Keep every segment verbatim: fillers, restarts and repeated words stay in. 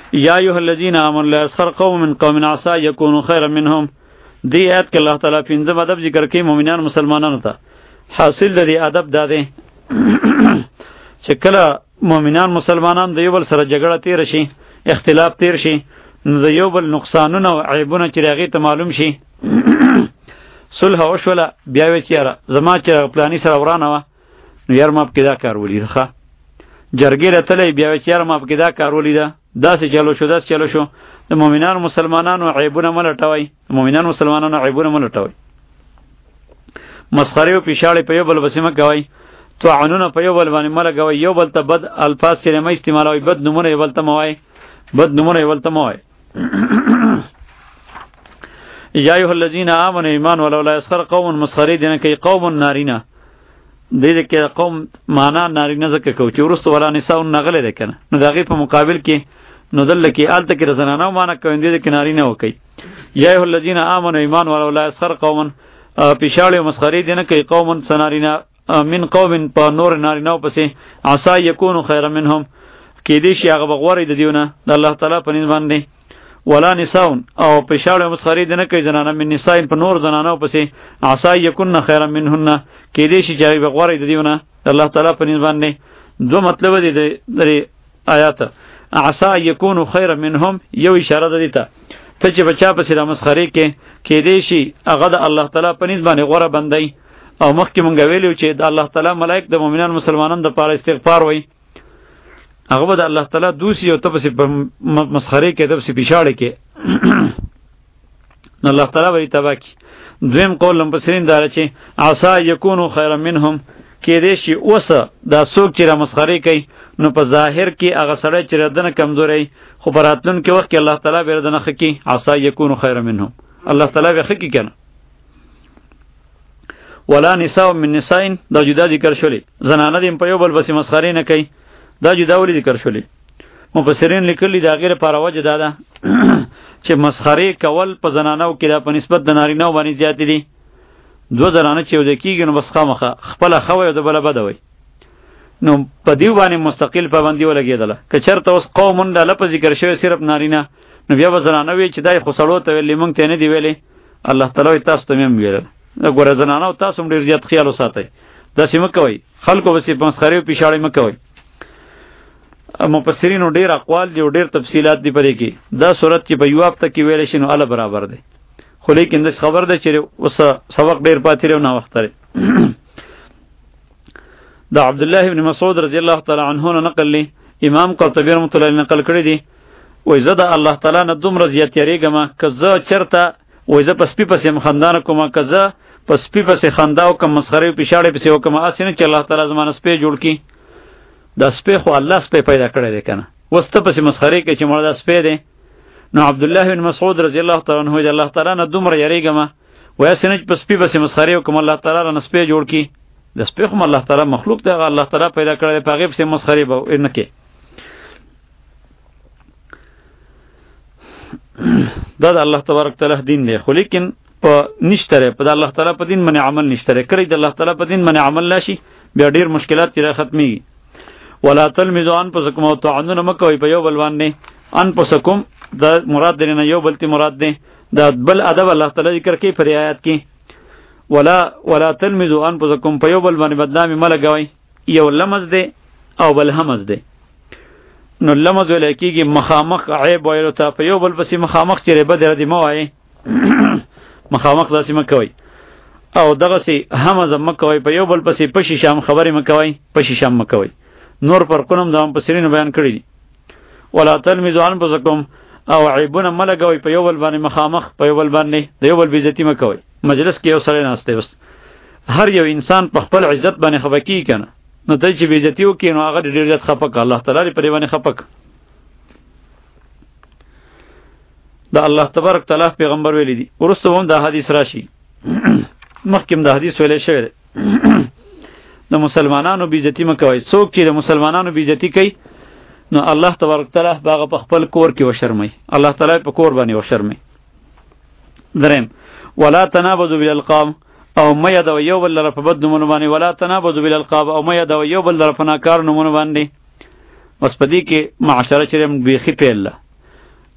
یا ایها الذین آمنوا لا یسخر قوم من قوم عسى یکونوا خیرا منهم. دی آیت کې الله تعالی پنځم ادب ذکر کوي مؤمنان مسلمانانو ته. حاصل د دې ادب دا دی چې کله مؤمنان مسلمانان د یو بل سره جګړه تیر شي، اختلاف تیر شي، نو د یو بل نقصانونه او عیبونه چې هغې ته معلوم شي صلح وشوله، بیا وایي چې یاره زما چې پلاني سره ورانه وه نو یار ما پکې دا کار ولیده، ښه جرګې راتلی، بیا وایي چې یاره ما پکې دا کار ولیده، داسې چلو شو داسې چلو شو. د مؤمنانو مسلمانانو عیبونه مه لټوئ، د مؤمنانو مسلمانانو عیبونه مه لټوئ. مسخرې او پیشاړې په یو بل پسې مه کوئ، طعنونه په یو بل باندې مه لګوئ، یو بل ته بد الفاظ چې مه استعمالوئ، بد نومونه یو بل ته مه وایئ، بد نومونه یو بل ته مه وایئ. یا ایها الذین آمنوا ایمان ولو لا یسخر قوم، مسخرې دې نه کوي قوم نارینه، دې دې کې قوم معنا نارینه ځکه کوو چې وروسته ولا نساء نغلی دی که نه، نو د هغې په مقابل کې نو دلته کې هلته کې د زنانو معنا کوي، دې کې نارینه وکوي. یا ایها الذین آمنوا ایمان ولو لا یسخر قوم، پیشاړې او مسخرې دې نه کوي قوم څه نارینه من قوم په نور نارینهو پسې عسى یکونوا خیرا منهم، کېدای شي هغه به غوره د دیونه د الله تعالی په نسبت باندې. ولا نساء او پیشاړې او مسخرې دې نه کوي زنانه من نساء په نور زنانو پسې عسى یکن خیرا منهن، کېدای شي چې هغې به غوره د دیونه د الله تعالی په نسبت باندې. دو مطلب دی د آیات، عسى یکونوا خیرا منهم یو اشاره ده دې ته ته چې بچا پسې د مسخرې کې کېدای شي هغه د الله تعالی په نسبت باندې غوره بندی. او مخکې مونږ ویلو چې د الله تعالی ملائک د مؤمنان مسلمانانو دپاره استغفار وایي، هغه به د الله تعالی دوسي او ته پسې په مسخرې کې ته پسې پیشاړې کې نو الله تعالی به یې تباه کړي. دویم قول مفسرین دا چې عسى یکونوا خیرا منهم، کېدای شي اوسه دا څوک چې را مسخرې کوي نو په ظاهر کې هغه سړی چې ردنه کمزوری، خو په راتلونکي وخت کې الله تعالی به ردنه ښه کړي. عسى یکونوا خیرا منهم، الله تعالی به ښه کړي که نه. ولا نساء من نساء دا جدا ذکر شولې، زنانه دې په یو بل پسې مسخرې نه کوي، دا جدا ولې ذکر شولې؟ مفسرین لیکلي د هغې لپاره وجه دا ده چې مسخرې کول په زنانو کې دا په نسبت د نارینهو باندې زیاتې دي. دوه زنانه چې یو ځای کېږي نو بس خامخا خپله ښه وی او د بله بده وی، نو په دیو باندې مستقل پابندي ولګېدله. که چېرته اوس قومن دا لفظ ذکر شوی صرف نارینه، نو بیا به زنانه وی چې دا یې خو سړو ته ویلې موږ ته یې نه دي ویلې، الله تعالی وایي تاسو ته مې هم ویلل. ګوره زنانو تاسو هم ډېر زیات خیال وساتئ، داسې مه کوئ، خلکو پسې مسخرې او پیشاړې مه کوئ. مفسرینو ډېر اقوال دي او ډېر تفصیلات دي په دې کې. دا صورت چې په یو هفته کې ویلی شي نو هله برابر دی، خو لیکن داسې خبر دی چې اوس سبق ډېر پاتې دی او ناوخته دی. د عبدالله ابن مسعود رضی الله تعالی عنه نه نقل دی، امام قرطبي رحمة الله علیه نقل کړی دی، وایي زه د الله تعالی نه دومره زیات یېرېږم که زه چېرته وایي زه په سپي پسې خندا نه کوم، که زه په سپي پسې خندا وکړم، مسخرې پیشاړې پسې وکړم، هسې نه چې الله تعالی زما نه سپی جوړ کړي. دا سپی خو الله سپی پیدا کړی دی که نه، اوس ته پسې مسخرې کوي چې مړه دا سپی دی. نو عبدالله بن مسعود رضی الله تعالی عنه د الله تعالی نه دومره یېرېږم وایي هسې نه چې په سپي پسې مسخرې وکړم الله تعالی رانه سپی جوړ کړي. د سپی خو الله تعالی مخلوق دی، هغه الله تعالی پیدا کړی دی، په هغې پسې مسخرې به نه کوي. دا د الله تبارک تعالی دین دی، خو لیکن په نشته دی، په د الله تعالی په دین باندې عمل نشته دی. کله د الله تعالی په دین باندې عمل راشي بیا ډېر مشکلات چې را ختمېږي. ولا تلمزوا انفسکم او طعنونه مه کوئ په یو بل باندې. انفسکم دا مراد دی نه یو بل تی مراد دی، دا بل ادب الله تعالی ذکر کوي په آیات کې. ولا ولا تلمزوا انفسکم، په یو بل باندې بدنامي مه لګوئ. یو لمز دی او بل همز دی. نو لمز ویلی کېږي مخامخ عیب ویلو ته، په یو بل پسې مخامخ چې بد ردې مه وایئ، مخامخ داسې مه کوئ. او دغسې همز مه کوئ، په یو بل پسې پشي شام خبرې مه کوئ، پشي شام مه کوئ. نور فرقونه هم د مفسرینو بیان کړي دي. ولا تلمزوا انفسکم، او عیبونه مه لګوئ په یو بل باندې مخامخ، په یو بل باندې د یو بل بېزتي مه کوئ. مجلس کې یو سړی ناست دی، بس هر یو انسان په خپل عزت باندې خفه کېږي که نه، نو ته چې بېزتي وکړي نو هغه ډېر زیات خفه کړه، الله تعالی دې په دې باندې خفه کړه. دا الله تبارک تعالی پیغمبر ویلی دي، وروسته هم دا حدیث راشي، مخکې هم دا حدیث ویلی شوی دی. د مسلمانانو بېزتي مه کوئ. څوک چې د مسلمانانو بېزتي کوي نو الله تبارک تعالی هغه په خپل کور کې وشرموي، الله تعالی په کور باندې وشرموي. دریم ولا تنابذوا بالالقاب، او مه یادوئ یو بل لره په بد نومونو باندې. ولا تنابذوا بالالقاب، او مه یادوئ یو بل لره په ناکارو نومونو باندې. بس په دې کې معاشره چې بیخي پیل ده،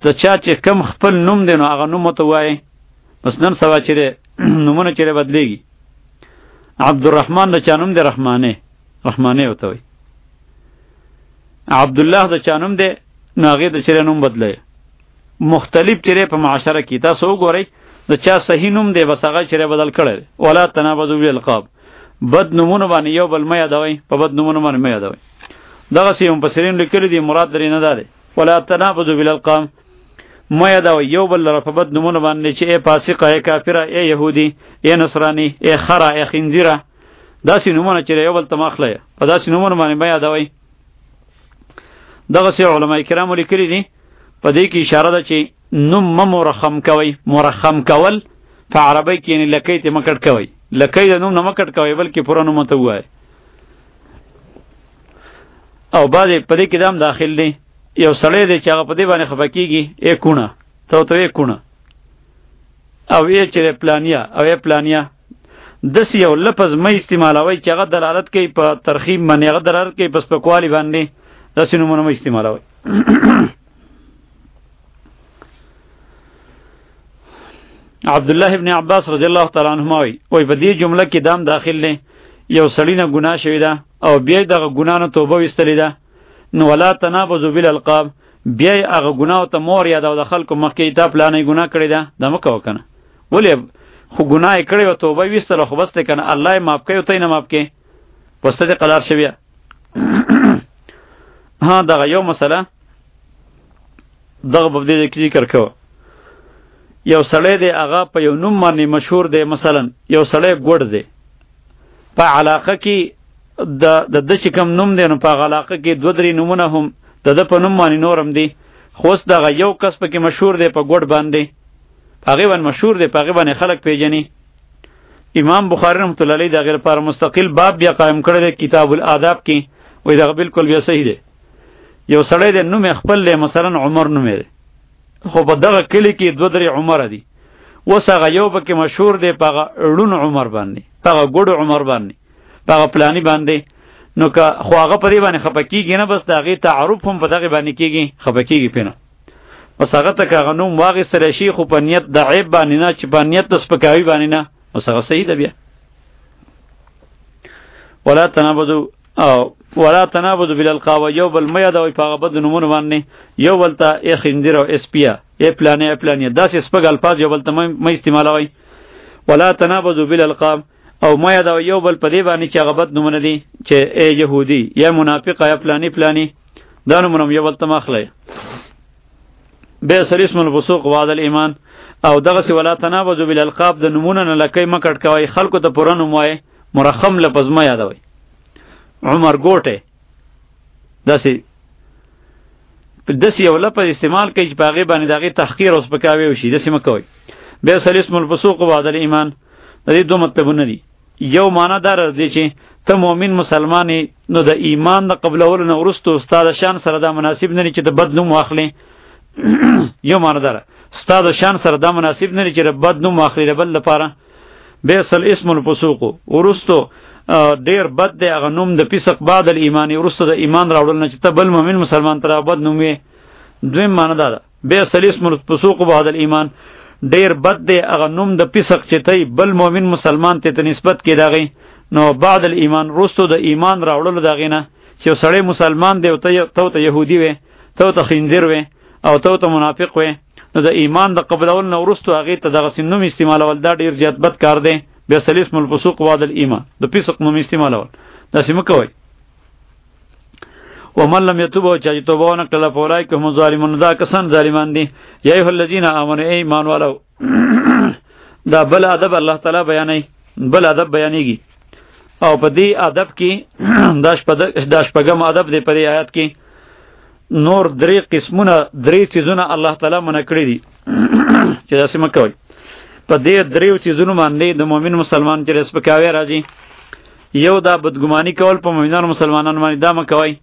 ته چا چې کم خپل نوم دی نو هغه نوم ته وایي. بس نن سبا چې نومونه چې بدلیږي، عبدالرحمن د چا نوم دی رحمانه رحمانه ورته وایي. عبدالله د چا نوم دی نو هغې د چې نوم بدلی. مختلف چې په معاشره کې تاسو وګورئ د چا صحیح نوم دی بس هغه چې بدل کړی دی. ولا تنابذوا بالالقاب، بد نومونه باندې یو بل مه یادوئ، په بد نومونه باندې مه یادوئ. دغسې مفسرین لیکلي دي مراد درې نه دا دی ولا تنابذوا بالالقاب، مه یادوئ یو بل لره په بد نومونه باندې چې ای فاسقه، ای کافره، ای یهودي، ای نصراني، ای خره، ای خنزیره، داسې نومونه چې یو بل ته مه اخلئ، په داسې نومونه باندې مه یادوئ. دغسې علما کرامو لیکلي دي په دې کې اشاره ده چې نوم مه مرخم کوئ. مرخم کول په عربی کې یعنې لکۍ ته مه کټ کوئ، لکۍ د نوم نه مه کټ کوئ بلکې پوره نوم ته ووایئ. او بعضې په دې کې دا هم داخل دی یو سړی دی چې هغه په دې باندې خفه کېږي ای کونه، ته ورته وایې کونه، او ای چې پلانیا او ای پلانیا، داسې یو لفظ مه استعمالوئ چې هغه دلالت کوي په ترخیم باندې، هغه دلالت کوي په سپکوالي باندې، داسې نومونه مه استعمالوئ. عبدالله ابن عباس رضی الله تعالی عنهما وی وی په دې جمله کې دام داخل دی یو سړی نه ګناه شوی ده او بیا دغه ګناه نه توبه ویستلی ده، نو ولا تنابذوا بالالقاب، بیا هغه ګناه ته مور یاد او د خلکو مخکې تا پلانې ګناه کړې ده دا مه کوه کنه. ولې خو ګناه یې کړې وه توبه یې ویستله خو بس دی کنه الله یې معاف کوي او ته یې نه معاف کوې، بس ته دې قلار شویه. ها دغه یو مسله دغه په دې کې ذکر کوه. یو سړی دی هغه په یو نوم باندې مشهور دی، مثلا یو سړی ګوډ دی، په علاقه کې د د ده چې کوم نوم دی نو په هغه علاقه کې دوه درې نومونه هم د ده په نوم باندې نور هم دي، خو اوس دغه یو کس پکې مشهور دی په ګوډ باندې، په هغې باندې مشهور دی، په هغې باندې خلک پیژني. امام بخاري رحمت الله علیه د هغې لپاره مستقل باب بیا قایم کړی دی کتاب الآداب کې، وایي دغه بالکل بیا صحیح دی. یو سړی دی نوم یې خپل دی، مثلا عمر نوم دی، خو په دغه کلی کې دوه درې عمره دي، اوس هغه یو پکې مشهور دی په هغه ړون عمر باندې، په هغه ګوډ عمر باندې، په هغه پلاني باندې، نو که خو هغه په دې باندې خفه کېږي نه، بس د هغې تعارف هم په دغې باندې کېږي، خفه کېږي پرې نه، بس هغه ته که هغه نوم واخیستلی شي خو په نیت د عیب باندې نه، چې په نیت د سپکاوي باندې نه، بس هغه صحیح ده. بیا ولا تنابذوا او ولا تنابذوا بالالقاب، یو بل مه یادوئ په هغه بد نومونو باندې، یو بل ته ای خنزیر او اسپیا، ای پلانې ای پلانې، داسې سپک الفاظ یو بل ته مه استعمالوئ. ولا تنابذوا بالالقاب، او مه یادوئ یو بل په دې باندې چې هغه بد نومونه دي چې ای یهودي یا منافقه یا پلانې پلانې، دا نومونه هم یو بل ته مه اخلئ. بئس الاسم الفسوق بعد الایمان، او دغسې ولا تنابذوا بالالقاب د نومونه نه لکۍ مه کټ کوئ، خلکو ته پوره نوم وایئ، مرخم لفظ مه یادوئ. عمر ګوټی داسې داسې یو لفظ استعمال کوي چې په هغې باندې د هغې تحقیر او سپکاوی وشي، داسې مه کوئ. بئس الاسم الفسوق بعد الایمان، د دې دوه مطلبونه دي. یو معنا دا دی چې ته مؤمن مسلمان یې، نو د ایمان د قبلولو نه وروستو ستا د شان سره دا مناسب نه دی چې د بد نوم واخلې. یو معنا دا ده ستا د شان سره دا مناسب نه دی چې د بد نوم واخلې د بل لپاره. بئس الاسم الفسوق، وروستو ډیر بد دی هغه نوم د فسق بعد الایمان، وروسته د ایمان راوړل نه چې ته بل مؤمن مسلمان ته بد نوم وې. دویم معنا دا ده بئس الاسم الفسوق بعد الایمان، ډیر بد دی هغه نوم د فسق چې ته بل مؤمن مسلمان ته ته نسبت کې داغې، نو بعد الایمان وروسته د ایمان راوړلو د هغې نه چې یو سړی مسلمان دی او ته ته یهودي وې، ته ته خنزیر وې او ته ته منافق وې، نو د ایمان د قبلولو نه وروسته هغې ته دغسې نوم استعمالول دا ډېر زیات بد کار دی. بئس الاسم الفسوق بعد الایمان، د فسق نوم استعمالول داسې مه کوئ. ومن لم يتوب، او چا چې توبه ونه کړله فاولئک هم الظالمون، دا کسان ظالمان دي. یا ایها الذین آمنوا، ای ایمان والو. دا بل ادب الله تعالی بیانوي، بل ادب بیانېږي، او په دې ادب کې دا شپږم ادب دی په دې آیات کې. نور درې قسمونه درې څیزونه الله تعالی منع کړي دي چې داسې مه کوئ. په دې دریو څیزونو باندې د مؤمن مسلمان چې سپکاوی راځي، یو دا بدګماني کول په مؤمنانو مسلمانانو باندې، دا مه کوئ.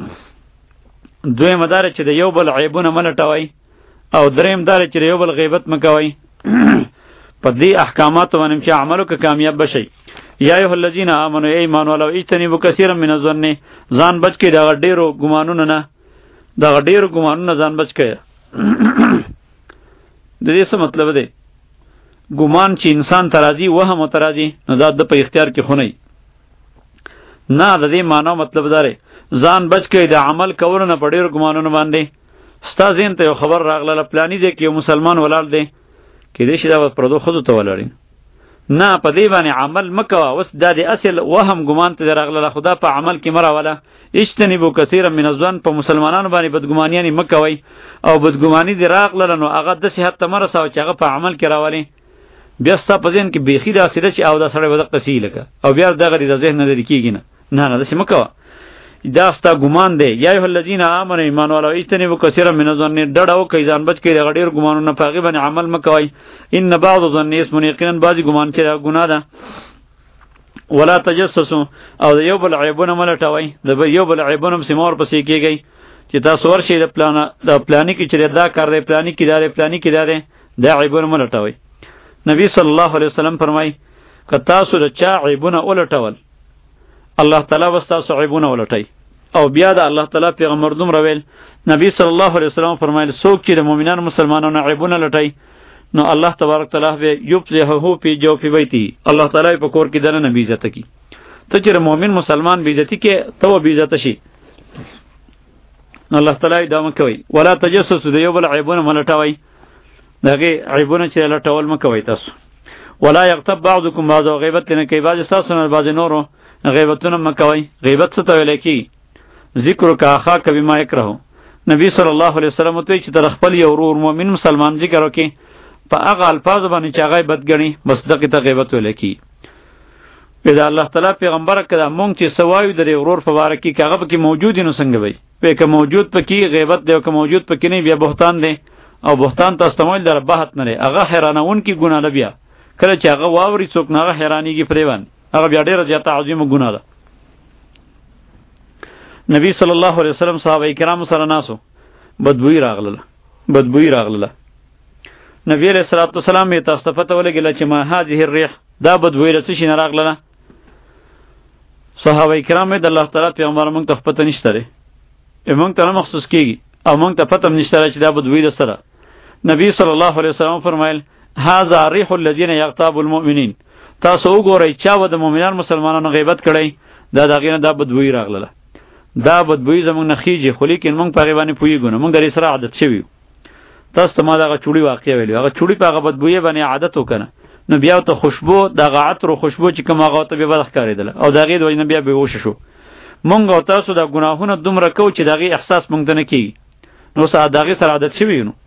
دویم دا چې د یو بل عیبونه مه لټوئ، او دریم دا چې د یو بل غیبت مه کوئ. په دې احکاماتو باندې چې عمل وکړئ کامیاب بشئ. یا ایها الذین آمنوا، ای ایمان والو، اجتنبوا کثیرا من الظن، ځان بچ کړئ دغه ډېرو ګمانونو نه، دغه ډېرو ګمانونو ځان بچ کړئ. د دې څه مطلب دی؟ ګمان چې انسان ترازی وهم او ترازی نو دا د په اختیار کې خونی نه. د دې معنی مطلب داره ځان بچ کړئ د عمل کولو نه په ډېرو ګمانونو باندې. ستا ذهن ته یو خبر راغله پلاني ځای کې یو مسلمان ولاړ دی، کیدای شي دا به پردو ښځو ته ولاړ نه، په دې باندې عمل مه کوه. اوس دا د اصل وهم ګمان ته راغله، خدا په عمل کې مه راوله. اجتنبوا کثیرا من الظن، په مسلمانانو باندې بدګمانیانې مه کوئ، او بدګماني دې راغله نو هغه داسې حد ته مه رسوه چې هغه په عمل کې راولې. بیا ستا په ذهن کې بیخي داسې ده چې او دا سړی به دقه سي لکه، او بیا دغه د ذهن نه لرې کېږي نه. نه نه داسې مه کوه، دا ستا ګمان دی. یا ایها الذین آمنوا ایمان والو اجتنبوا کثیرا من الظن، ډډه وکئ ځان بچ کړئ دغه ډېر ګمانونه، په هغې باندې عمل مه کوئ. ان بعض الظن اسم، یقینا بعضې ګمان چې دا ګناه ده. ولا تجسسوا، او د یو بل عیبونه مه لټوئ، د یو بل عیبونه پسې مه ورپسې کېږئ چې تاسو ورشئ د پلانه د پلاني کې چې دا کار دی، پلاني کې دا دی، پلاني کې دا دی، دا عیبونه مه لټوئ. نبی صلی الله علیه وسلم فرمای که تاسو د چا عیبونه ولټول الله تعالی به ستاسو عیبونه ولټي. او بیا د الله تعالی پیغمبر دومره ویل، نبی صلی الله علیه وسلم فرمایل څوک چې د مؤمنانو مسلمانانو عیبونه لټي نو الله تبارک تعالی به یفضحه فی جوف بیته، الله تعالی په کور کې دنه بی عزت کی. ته چې مؤمن مسلمان بی عزتی کې ته بی عزت شي نو الله تعالی دا مکوي. ولا تجسسوا، د یو بل عیبونه ملټوي، دغه عیبونه چې لټول مکوي تاسو. ولا یغتب بعضکم بعضا، غیبت نه کوي بعض تاسو نه بعض نورو، غیبتونه مکوي. غیبت څه ته ویل کی؟ ذکر کا اخا کبی ما یکرهو. نبی صلی الله علیه وسلم ته چې در خپل یو ورور مؤمن مسلمان ذکر وکي په هغه الفاظ باندې چې هغه بدګنی، بس دغه ته غیبت ویل کی. پیدا الله تعالی پیغمبر کړه مونږ چې سوایو درې ورور په واره کې هغه پکې موجود نو څنګه وي؟ په کې موجود پکې غیبت دی او که موجود پکې نه بیا بهتان دی، او بهتان تاسو تمایل در بحث نه لري. هغه حیرانون کی ګناه ده، بیا کله چې هغه واوري څوک نه حیرانیږي پریوان، هغه بیا ډیره زیاته عظیمه ګناه ده. نبی صلی الله علیه وسلم صحابه کرام سره ناسو بدبوئی راغله بدبوئی راغله نبی علیہ الصلوۃ والسلام یې تاسو ته پته ولګیله چې ما هذه الريح، دا بدبوئی رڅ شي نه راغله. صحابه کرام د الله تعالی پیغمبر موږ ته پته نشته لري، موږ ته مخصوص کیږي او موږ ته پته نشته چې دا بدبوئی ده سره. نبی صلی الله علیه وسلم فرمایل هذا ريح الذين يغتاب المؤمنين، تاسو وګورئ چا و د مؤمنان مسلمانانو غیبت کړی، دا دغه نه دا بدبوئی راغله. دا بدبوئی زمونږ نه خیږي، خو لیکن موږ په هغې باندې پوهېږو نه، موږ درې سره عادت شوي. تاسو ته ما دغه چوړي واقع ویلي، هغه چوړي په هغه بدبویۍ باندې عادت وکنه نو بیا ته خوشبو دغه عطر او خوشبو چې کوم هغه ته بیا بد ښکارېدله او د هغې د وجې نه بیا بېهوشه شو. موږ او تاسو دا ګناهونه دومره کوو چې د هغې احساس موږ ته نه کېږي، نو اوس د هغې سره عادت شوي نو.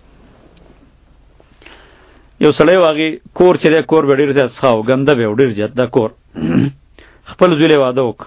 یو سړی و هغې کور چې دی کور به ډېر زیات څښه و، ګنده به و ډېر زیات دا کور. خپل زوی له واده وکړه،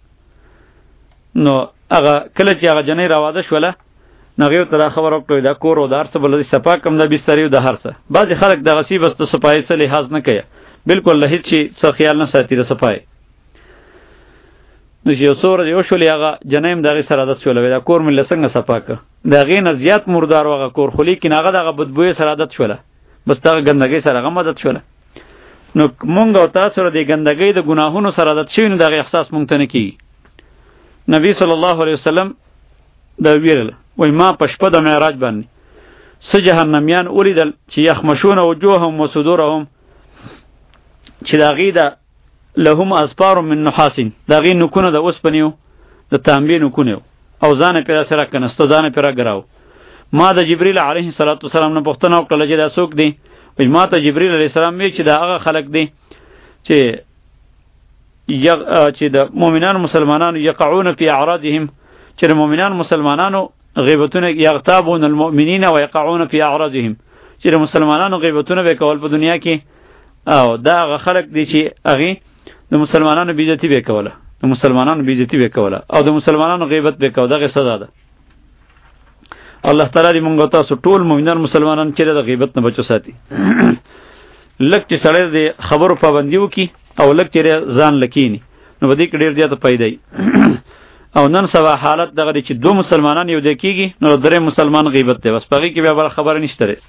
نو هغه کله چې هغه جنۍ را واده شوله نو هغې ورته دا خبره وکړه دا کور و د هر څه به لږ صفا کړم، دا بسترې و د هر څه. بعضې خلک دغسې بس د صفایۍ څه لحاظ نه کوي، بلکل له هېڅ شي څه خیال نه ساتي د صفایۍ. نو چې یو څو ورځې وشولې هغه جنۍ هم د هغې سره عادت شوله، دا کور مې له څنګه صفا کړه، د هغې نه زیات مردار و هغه کور، خو لیکن هغه دغه بدبویۍ سره عادت شوله، بس دغه ګندګۍ سره هغه هم عادت شوله. نو مونږ او تاسو سره د ګندګۍ د ګناهونو سره عادت شوي نو دغه احساس مونږ ته نه کېږي. نبی صلی الله علیه وسلم دا ویل وای ما په شپه د معراج باندې څه جهنمیان ولیدل چې یخمشون وجوههم وصدورهم، چې د هغې د لهم اسپار من نحاس، د هغې نوکونه د اوسپنې و، د تانبې نوکونه و، او ځان یې پرې داسې راکنسته، ځان یې پرې راګراو. ما د جبریل علیه السلام نه پوښتنه وکړله چې دا څوک دی؟ وایي ما ته جبریل علیه السلام ویل چې دا هغه خلک دی چې یغ چې د مؤمنانو مسلمانانو یقعون فی اعراضهم، چې د مؤمنانو مسلمانانو غیبتونه یغتابون المؤمنین و یقعون فی اعراضهم، چې د مسلمانانو غیبتونه به کول په دنیا کې، او دا هغه خلک دی چې هغې د مسلمانانو بې عزتي به کوله، د مسلمانانو بې عزتي به کوله او د مسلمانانو غیبت به کوه، دغه سزا ده. الله تعالی دې موږ تاسو ټول مؤمنان مسلمانان چې د غیبت نه بچو ساتي. لږ چې سړی د خبرو پابندي وکړي او لږ چې ځان لکینی نو به دې کې ډېر زیاته پیدا وي. او نن سبا حالت دغه دی چې دو مسلمانان یو ځای کېږي نو درې مسلمان غیبت دی، بس په هغې کې بیا بله خبره نشته دی.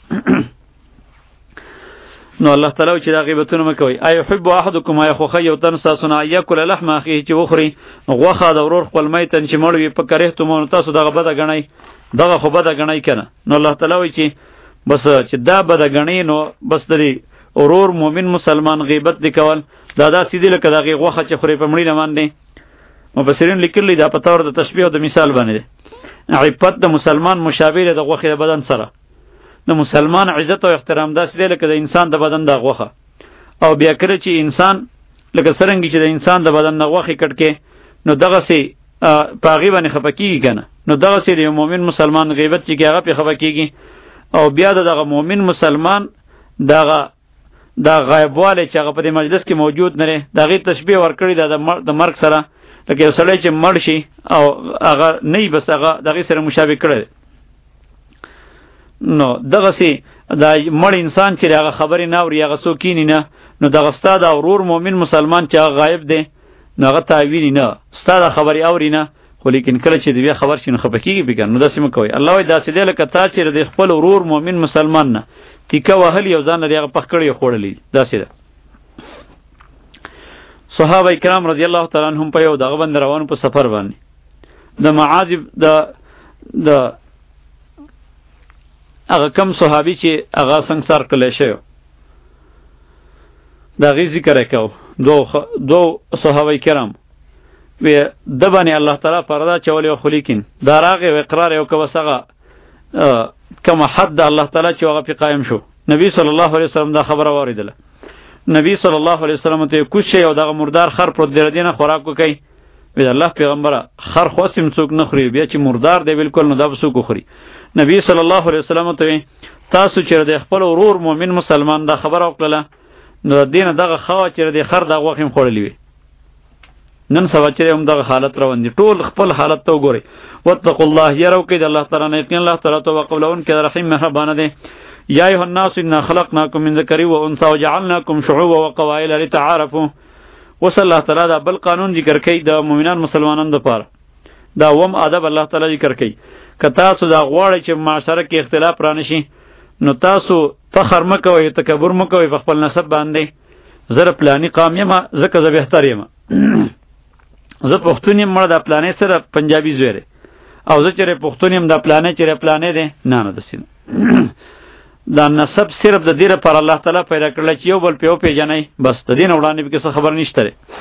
نو الله تعالی چې دا غیبتونه مه کوئ. ایحب احدکم، آیا خوښوي یو تن ستاسو نه ان یاکل لحم اخیه چې وخوري غوښه د ورور خپل میتن چې مړ وي په کرهتمو، نو تاسو دغه بده ګڼئ. دغه خو بده غنی کنه. نو الله تعالی وایي چې بس چې دا بده غنی نو بس دری اورور مؤمن مسلمان غیبت دی کول دا دا سیدی لکه دغه غوخه چې خوري په مړی نه باندې. مفسرین لیکلی دا په تور د تشبیه او د مثال باندې عفت د مسلمان مشابه د غوخه د بدن سره. د مسلمان عزت او احترام دا سیدی لکه د انسان د بدن د غوخه. او بیا کړه چې انسان لکه سرنګي چې د انسان د بدن د غوخه کټ کې نو دغه سي پاغي باندې خپکیږي کنه. نو دغه سي د مؤمن مسلمان غیبت چې هغه په خپکیږي او بیا دغه مؤمن مسلمان دغه دا غایبواله چې هغه په دې مجلس کې موجود نه لري دغه تشبیه ورکړی د مرګ سره لکه یو سړی چې مړ شي او هغه نه بس هغه دغه سره مشابه کړی. نو دغه سي دا مړ انسان چې هغه خبرې نه اوري هغه څوک نه نو دغه ستاد اورور مؤمن مسلمان چې هغه غایب دی نو هغه تعویل نه ستاد خبرې اوري نه خو لیکن کله چې دی خبر شي نو خپکیږي بګن. نو داسې مکوئ. الله وایي داسې دی لکه تا چې د خپل ورور مؤمن مسلمان نه تیکه وهل یو ځان لري هغه پخ کړی خوړلی داسې ده. صحابه کرام رضی الله تعالی عنهم په یو دغه باندې روان په سفر باندې د معاذ د د هغه کم صحابي چې هغه څنګه سر کله شو دا غي ذکر وکاو دو دو صحابه کرام و د باندې الله تعالی پردا چولې خو لیکن دا راغه و اقرار یو کوسغه کما حد الله تعالی چې هغه په قائم شو. نبی صلی الله علیه وسلم دا خبره واردله. نبی صلی الله علیه وسلم ته کوم شی او دغه مردار خر پر دینه خوراک کوي. وی الله پیغمبره خر خوسم څوک نه خوري بیا چې مردار دی بالکل نو دا څوک خوري. نبی صلی الله علیه وسلم ته تاسو چې د خپل ورور مؤمن مسلمان دا خبره وکړه نو دینه دغه خوا چې د خر دغه وخیم خورلی وي. نن سبا چې هم دغه حالت روان دي ټول خپل حالت ته وګوري. واتقوا الله يروا کې د الله تعالی نه یقین الله تعالی توکل لون کې رحیم مهربان دی. یا ایها الناس انا خلقناکم من ذکر و انثى وجعلناکم شعوبا وقبائل لتعارفوا. وصلی الله تعالی دا بل قانون ذکر کوي د مؤمنان مسلمانانو لپاره. دا وم ادب الله تعالی ذکر کوي. که تاسو دا غواړئ چې معاشره کې اختلاف رانشي نو تاسو فخر مکوئ تکبر مکوئ په خپل نسب باندې. زه پلانی قام یم ځکه زه بهتر یم. زه پښتون یم مړه د پلانې سره پنجابي زوی او زه چې پښتون یم د پلانې چې پلانې دی نه نه دسینه. دا نسب صرف د دې لپاره الله تعالی پیدا کړل چې یو بل په یو پیژنئ بس د دین وړاندې به څه خبر نشته.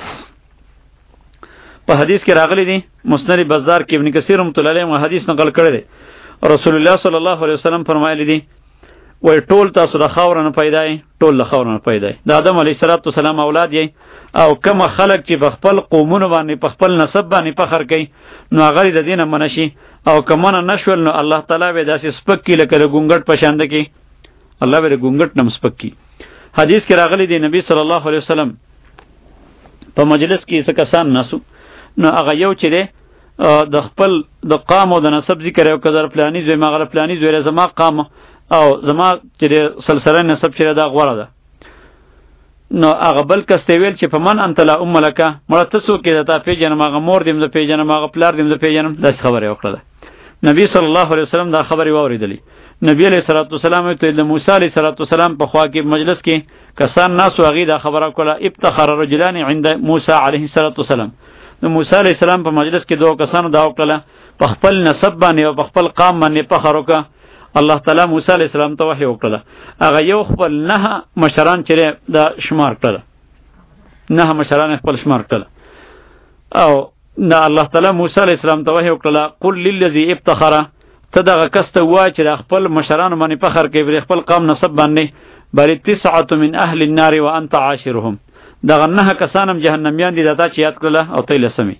په حدیث کې راغلی دی مسند بازار کې ابن کثیر رحمۃ اللہ علیہ حدیث نقل کړی دی. رسول الله صلی الله علیه وسلم فرمایلی دی وای ټول تاسو د خاور نه پیدا یې ټول د خاور نه پیدا یې د آدم علیه السلام اولاد یې او کوم خلق چې په خپل قومونو باندې په خپل نسب باندې فخر کوي نو هغه د دینه منشي او کمنه نشول نو الله تعالی به داسې سپک کی لکه د ګونګټ پشانده کی الله به د ګونګټ نم سپک کی. حدیث کې راغلی دی نبی صلی الله علیه وسلم په مجلس کې څه کسان ناسو نو هغه یو چې دی د خپل د قام او د نسب ذکر یو کزر پلانی زوی مغره پلانی زوی زما قام او زما چې سلسله نسب چې دا غوړه ده نو هغه بل کس ته ویل چې په من انت لا ام لک مړه تاسو کې د تا پیژنم هغه مور دیم د پیژنم هغه پلار دیم د پیژنم داس خبره وکړه. نبی صلی الله علیه وسلم دا خبره واوریدلی. نبی علیہ الصلوۃ والسلام ته د موسی علیہ الصلوۃ والسلام په خوا کې مجلس کې کسان ناس هغه دا خبره کوله ابتخر رجلان عند موسی علیہ الصلوۃ والسلام. نو موسی علیہ السلام په مجلس کې دوه کسانو دا وکړه په خپل نسب باندې او په خپل قام باندې فخر وکړه. الله تعالی موسی علیہ السلام ته وحی وکړه هغه یو خپل نه مشران چې دا شمار کړه نه مشران خپل شمار کړه او نه الله تعالی موسی علیہ السلام ته وحی وکړه قل للذي ابتخر ته دغه کس ته وای چې خپل مشران باندې فخر کوي خپل قام نسب باندې بل تسعه من اهل النار وانت عاشرهم دغه نه کسانم جهنميان دي دتا چې یاد کړه او ته لسمي.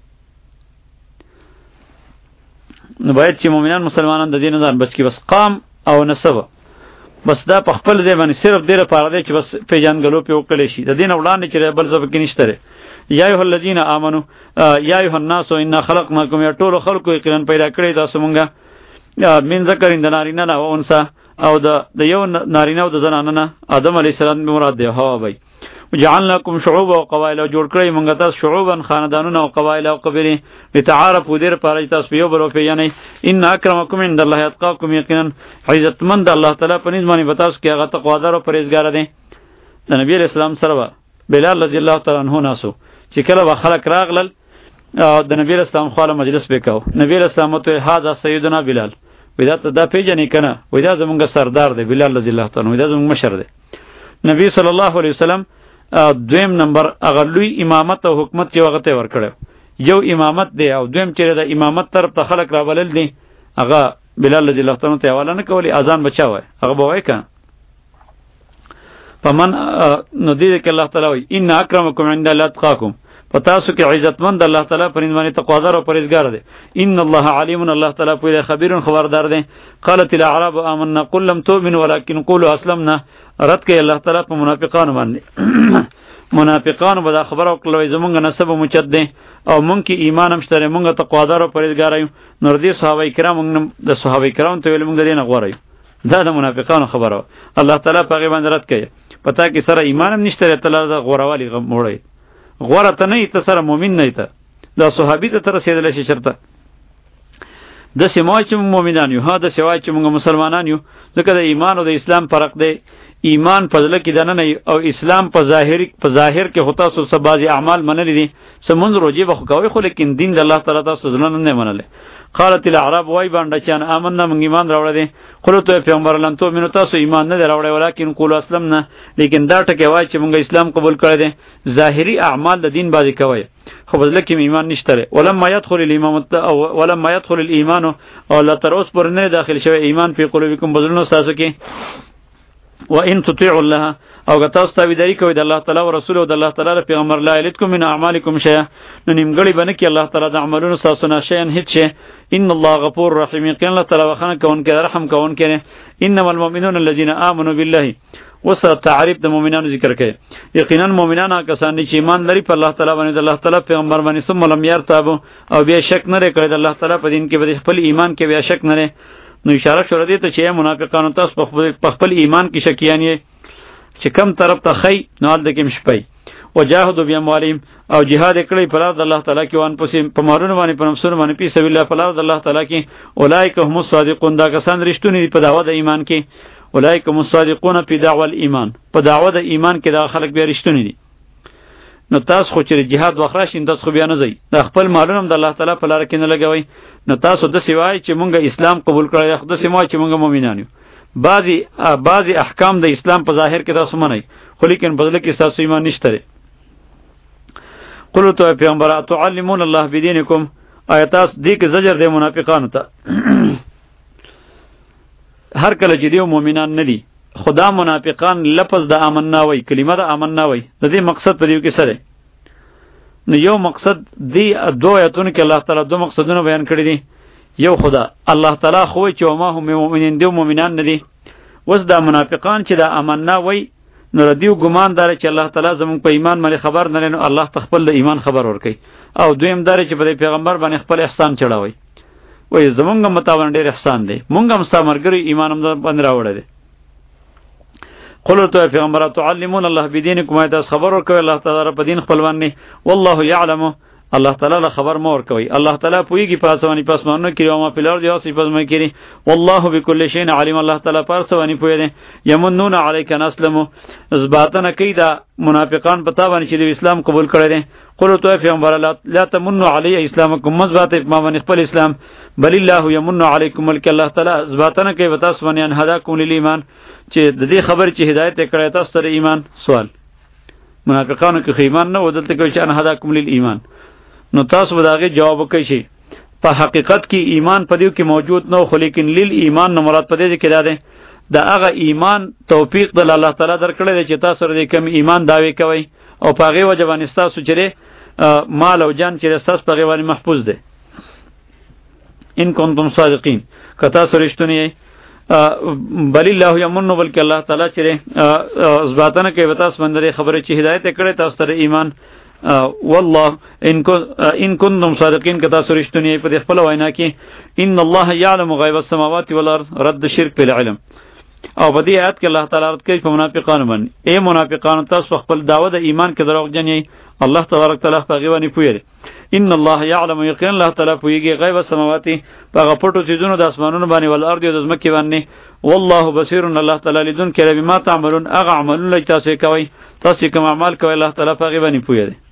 نو باید چې مؤمنان مسلمانان د دین ځان بچ کی بس قام او نسب بس دا په خپل ځای باندې صرف ډیره پاره دی چې بس پیژنګلو په وکړي شي د دین وړاندې چې بل څه کې نشته. یا ایه الذین آمنو یا ایه الناس انا خلقناکم یا ټول خلقو یقینا پیدا کړی تاسو مونږه من ذکرین د نارینه نه او انثى او د د یو نارینه او د زنانه نه آدم علیه السلام مراد دی هوا وای جعلناکم شعوبا و قبائل او جوړ کړی مونږ تاسو شعوبا خاندانونه او قبایل او قبیله لتعارفوا دیر پاره تاسو یو بل په یعنی ان اکرمکم عند الله اتقاکم یقینا عزتمند الله تعالی په نسبت باندې بتاس کې هغه تقوادار او پرهیزګار دي. د نبی علیہ السلام سره بلال رضی الله تعالی عنہ ناسو چې کله به خلق راغلل د نبی علیہ السلام خاله مجلس وکاو نبی علیہ السلام ته هاذا سیدنا بلال وای دا دا پیژنې کنه، وای دا زمونږ سردار دی بلال رضی الله تعالی عنہ، دا زمونږ مشر دی. نبی صلی الله علیه وسلم دویم نمبر هغه لوی امامت او حکومت چې هغه ته ورکړو، یو امامت دی او دویم چې د امامت طرف ته خلق راولل دي هغه بلال رضی الله تعالی عنہ ته حواله نه کولی، اذان بچاوه هغه به وای کنه. فمن نو دې کې الله تعالی وای ان اکرمکم عند الله اتقاکم، پتاسو کې عزتمند الله تعالی پرین باندې تقوادار او پرهیزګار دی. ان الله علیم، الله تعالی په خبیر خبردار دی. قالت الاعراب آمنا قل لم تؤمنوا ولكن قولوا اسلمنا، رد کوي الله تعالی په منافقانو باندې. منافقانو به دا خبره وکړه زمونږ نسب مچد دی او مونږ کې ایمان هم شته، مونږ تقوادار او پرهیزګار یو. نور دې صحابه کرام مونږ د صحابه کرام ته ویل مونږ د دې نه غوړ یو. دا د منافقانو خبره الله تعالی په غیبان رد کوي. پتا کې سره ایمان هم نشته، تعالی دا غوړوالی موړی غوړه ته نه ته سره مؤمن نه ته دا صحابي ته تر رسیدل شي چرته د سمای چې مؤمنان یو، ها د سوای چې موږ مسلمانان یو، ځکه د ایمان او د اسلام فرق دی. ایمان په ځل کې دنه نه او اسلام په ظاهر په ظاهر کې هوتا سو سب بعضی اعمال منل دي، سمون روجي بخو کوي خو لیکن دین د الله تعالی تاسو ځلن نه منل. قالت الاعراب وای باندې چې آمنا موږ ایمان راوړل دي، خو ته پیغمبر لن تو مینو تاسو ایمان نه راوړل ولیکن قولوا اسلمنا، لیکن دا ټکی وای چې موږ اسلام قبول کړی دي. ظاهری اعمال د دین بازی کوي خو بدل کې ایمان نشته. ولما يدخل الايمان او ولما يدخل الايمان او لا تر اوس پر نه داخل شوی ایمان په قلوبکم بدلنو تاسو کې. وان تطيعوا الله او که تاسو تابعداري کوئ د الله تعالی او رسول او د الله تعالی پیغمبر لا یلتکم من اعمالکم شیئا، نو نیمګړی بنه کې الله تعالی د عملونو تاسو نه شیئا هیڅ شی. ان الله غفور رحیم، یقینا الله تعالی وخنه کون کې رحم کون کې. انما المؤمنون الذين امنوا بالله، وسره تعریف د مؤمنانو ذکر کړي. یقینا مؤمنان کسان چې ایمان لري په الله تعالی باندې د الله تعالی پیغمبر باندې، ثم لم يرتابوا او بیا شک نه لري د الله تعالی په دین کې به خپل ایمان کې بیا شک نه لري. نو اشاره شوه دې ته چې منافقانو تاسو په خپل ایمان کې شکیان یې چې کم طرف ته خی نو ال دکم شپي. وجاهدوا باموالهم او جهاد کړی په لار د الله تعالی کې، وان پسې په مارونو باندې په نفسونو باندې په سبیل الله په لار د الله تعالی کې. اولئک هم الصادقون، دا کسان رښتونی دي په دعوه د ایمان کې. اولئک هم الصادقون فی دعوه الایمان، په دعوه د ایمان کې دا خلک بیا رښتونی دي. نو تاسو خو چې جهاد وخراشین تاسو خو بیا نه ځئ، د خپل مالونه د الله تعالی په لار کې نه لګوئ. نو تاسو د سوای چې مونږ اسلام قبول کړی، خو د سوای چې مونږ مؤمنان یو. بعضی بعضی احکام د اسلام په ظاهر کې تاسو منئ، خو لیکن بدل کې تاسو ایمان نشته. قل تو پیغمبر تعلمون الله بدینکم، آیات دې کې زجر دی منافقانو ته. هر کله چې دیو مؤمنان نه دي، خدا منافقان لفظ د آمنا وای، کلمه د آمنا وای، د دې مقصد په دیو کې سره. نو یو مقصد دی دو آیاتونو کې الله تعالی دو مقصدونه بیان کړی دي. یو خدا الله تعالی خو چې وما هم مؤمنین دی مؤمنان نه دي. وس دا منافقان چې د آمنا وای نو ردیو ګمان دار چې الله تعالی زموږ په ایمان باندې خبر نه لنو، الله تخپل د ایمان خبر ورکي. او دویم دار چې په پیغمبر باندې خپل احسان چړاوي، وای زمونږ متاون ډیر احسان دی، مونږ هم ستامرګری ایمان هم باندې راوړل دي. قل تو پیغمبر تعلمون الله بدینکم، ایت خبر ورکوي الله تعالی په دین خپل باندې. والله یعلم، الله تعالی له خبر مور کوي. الله تعالی پویږي پاسوانی پاسمانو کې او ما پلار دی او صفات مې کړي. والله بكل شيء علیم، الله تعالی پاسوانی پوی دی. یمنون علیک ان اسلموا، ازباتنه کوي دا منافقان پتا باندې چې اسلام قبول کړی دي. قل تو پیغمبر لا تمنوا علی اسلامکم، مزبات ما باندې خپل اسلام، بل الله یمن علیکم، بلکې الله تعالی ازباتنه کوي وتا سونه ان هداکم للایمان، چې د دې خبر چې هدایت کړی تاسو ته ایمان. سوال منافقانو کې ایمان نه ودلته کوي چې ان هداکم للایمان، نو تاسو به داغه جواب وکړئ چې په حقیقت کې ایمان په دې کې موجود نه، خو لیکن لیل ایمان نو مراد په دې کې دا ده دا هغه ایمان توفیق د الله تعالی درکړی دی چې تاسو لري کوم ایمان داوی کوي او په هغه وجه باندې تاسو چې مال او جان چې تاسو په هغه باندې محفوظ ده. ان کنتم صادقین، که تاسو رښتونی بل الله یمن، بلکې الله تعالی چې ازباتنه کوي تاسو باندې خبره چې هدایت کړي تاسو ته ایمان. والله ان ان کنتم صادقین، که تاسو رښتونی په خپل وینا کې. ان الله یعلم غیب السماوات والارض، رد شرک په علم. او په دې آیات کې الله تعالی رد کوي په منافقانو باندې. اے منافقانو تاسو خپل دعوه د ایمان کې دروغجن یې، الله تبارک تعالی په غیبانی پوهیږي. ان الله یعلم، یقینا الله تعالی پوهیږي غیب السماوات، په غپټو چیزونو د اسمانونو باندې ول ارض او د ځمکې باندې. والله بصیر، الله تعالی لیدون کړي بما تعملون، هغه عملونه چې تاسو کوي، تاسو کوم اعمال کوي الله تعالی په غیبانی پوهیږي.